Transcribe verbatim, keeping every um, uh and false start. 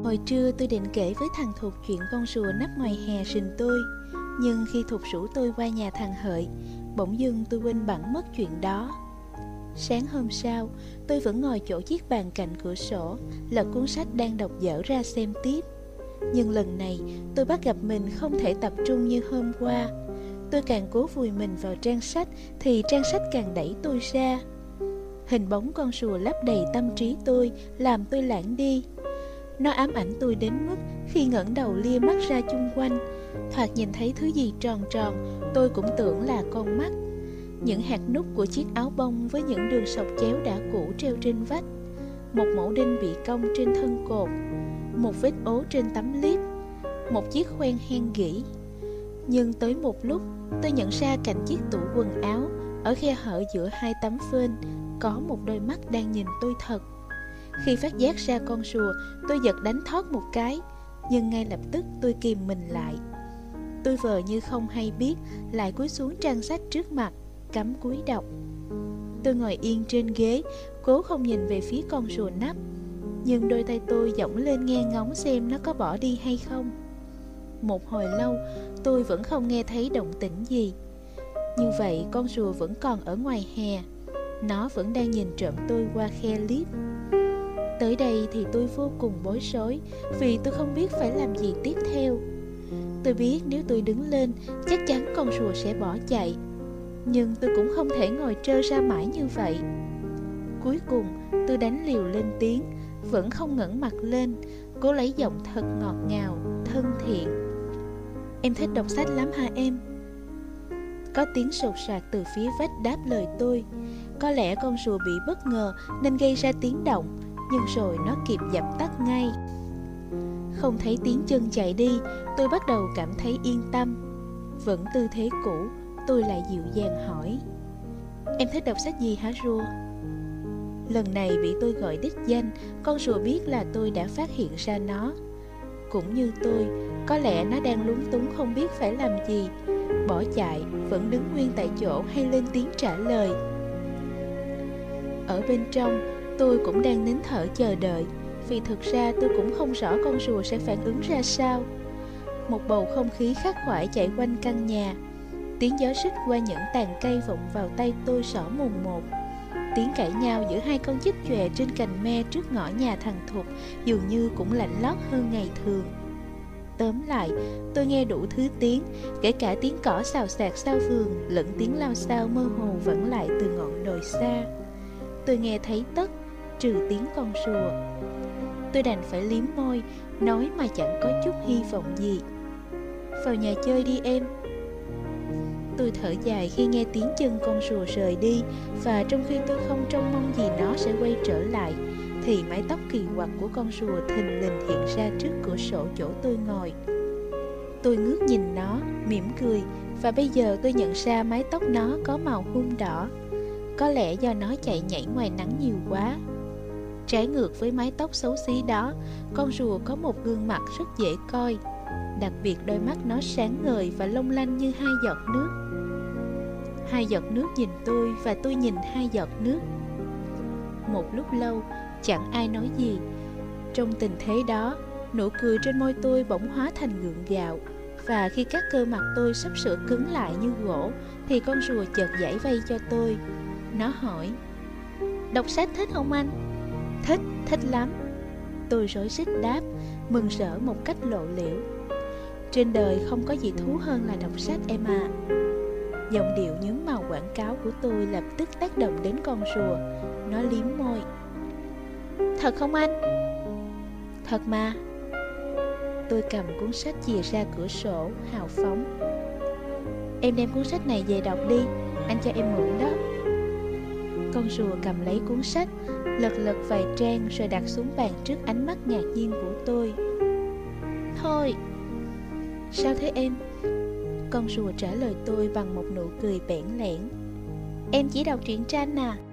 Hồi trưa tôi định kể với thằng Thục chuyện con rùa nấp ngoài hè sình tôi. Nhưng khi Thục rủ tôi qua nhà thằng Hợi, bỗng dưng tôi quên bẵng mất chuyện đó. Sáng hôm sau, tôi vẫn ngồi chỗ chiếc bàn cạnh cửa sổ, lật cuốn sách đang đọc dở ra xem tiếp. Nhưng lần này, tôi bắt gặp mình không thể tập trung như hôm qua. Tôi càng cố vùi mình vào trang sách, thì trang sách càng đẩy tôi ra. Hình bóng con rùa lấp đầy tâm trí tôi, làm tôi lãng đi. Nó ám ảnh tôi đến mức khi ngẩng đầu lia mắt ra chung quanh, thoạt nhìn thấy thứ gì tròn tròn, tôi cũng tưởng là con mắt. Những hạt nút của chiếc áo bông với những đường sọc chéo đã cũ treo trên vách, một mẩu đinh bị cong trên thân cột, một vết ố trên tấm liếp, một chiếc khoen hen gỉ. Nhưng tới một lúc, tôi nhận ra cạnh chiếc tủ quần áo, ở khe hở giữa hai tấm phên, có một đôi mắt đang nhìn tôi thật. Khi phát giác ra con rùa, tôi giật đánh thót một cái, nhưng ngay lập tức tôi kìm mình lại. Tôi vờ như không hay biết, lại cúi xuống trang sách trước mặt, cắm cúi đọc. Tôi ngồi yên trên ghế, cố không nhìn về phía con rùa nắp, nhưng đôi tay tôi giỗng lên nghe ngóng xem nó có bỏ đi hay không. Một hồi lâu, tôi vẫn không nghe thấy động tĩnh gì. Như vậy con rùa vẫn còn ở ngoài hè, nó vẫn đang nhìn trộm tôi qua khe liếp. Tới đây thì tôi vô cùng bối rối, vì tôi không biết phải làm gì tiếp theo. Tôi biết nếu tôi đứng lên, chắc chắn con rùa sẽ bỏ chạy. Nhưng tôi cũng không thể ngồi trơ ra mãi như vậy. Cuối cùng tôi đánh liều lên tiếng, vẫn không ngẩng mặt lên, cố lấy giọng thật ngọt ngào, thân thiện. Em thích đọc sách lắm hả em? Có tiếng sột soạt từ phía vách đáp lời tôi. Có lẽ con rùa bị bất ngờ nên gây ra tiếng động, nhưng rồi nó kịp dập tắt ngay. Không thấy tiếng chân chạy đi, tôi bắt đầu cảm thấy yên tâm. Vẫn tư thế cũ, tôi lại dịu dàng hỏi: Em thích đọc sách gì hả rùa? Lần này bị tôi gọi đích danh, con rùa biết là tôi đã phát hiện ra nó. Cũng như tôi, có lẽ nó đang lúng túng không biết phải làm gì, bỏ chạy, vẫn đứng nguyên tại chỗ hay lên tiếng trả lời. Ở bên trong, tôi cũng đang nín thở chờ đợi, vì thực ra tôi cũng không rõ con rùa sẽ phản ứng ra sao. Một bầu không khí khắc khoải chạy quanh căn nhà. Tiếng gió rít qua những tàn cây vọng vào tay tôi rõ mồn một. Tiếng cãi nhau giữa hai con chích chòe trên cành me trước ngõ nhà thằng Thục dường như cũng lạnh lót hơn ngày thường. Tóm lại, tôi nghe đủ thứ tiếng, kể cả tiếng cỏ xào xạc sau vườn lẫn tiếng lao xao mơ hồ vẳng lại từ ngọn đồi xa. Tôi nghe thấy tất, trừ tiếng con rùa. Tôi đành phải liếm môi, nói mà chẳng có chút hy vọng gì: Vào nhà chơi đi em. Tôi thở dài khi nghe tiếng chân con rùa rời đi, và trong khi tôi không trông mong gì nó sẽ quay trở lại, thì mái tóc kỳ quặc của con rùa thình lình hiện ra trước cửa sổ chỗ tôi ngồi. Tôi ngước nhìn nó, mỉm cười, và bây giờ tôi nhận ra mái tóc nó có màu hun đỏ. Có lẽ do nó chạy nhảy ngoài nắng nhiều quá. Trái ngược với mái tóc xấu xí đó, con rùa có một gương mặt rất dễ coi. Đặc biệt đôi mắt nó sáng ngời và long lanh như hai giọt nước. Hai giọt nước nhìn tôi và tôi nhìn hai giọt nước. Một lúc lâu, chẳng ai nói gì. Trong tình thế đó, nụ cười trên môi tôi bỗng hóa thành gượng gạo. Và khi các cơ mặt tôi sắp sửa cứng lại như gỗ, thì con rùa chợt giãy vây cho tôi. Nó hỏi: Đọc sách thích không anh? Thích, thích lắm. Tôi rối rít đáp, mừng rỡ một cách lộ liễu. Trên đời không có gì thú hơn là đọc sách em à. Giọng điệu nhướng màu quảng cáo của tôi lập tức tác động đến con rùa. Nó liếm môi: Thật không anh? Thật mà. Tôi cầm cuốn sách chìa ra cửa sổ, hào phóng: Em đem cuốn sách này về đọc đi, anh cho em mượn đó. Con rùa cầm lấy cuốn sách, lật lật vài trang rồi đặt xuống bàn trước ánh mắt ngạc nhiên của tôi. Thôi. Sao thế em? Con rùa trả lời tôi bằng một nụ cười bẽn lẽn: Em chỉ đọc truyện tranh à?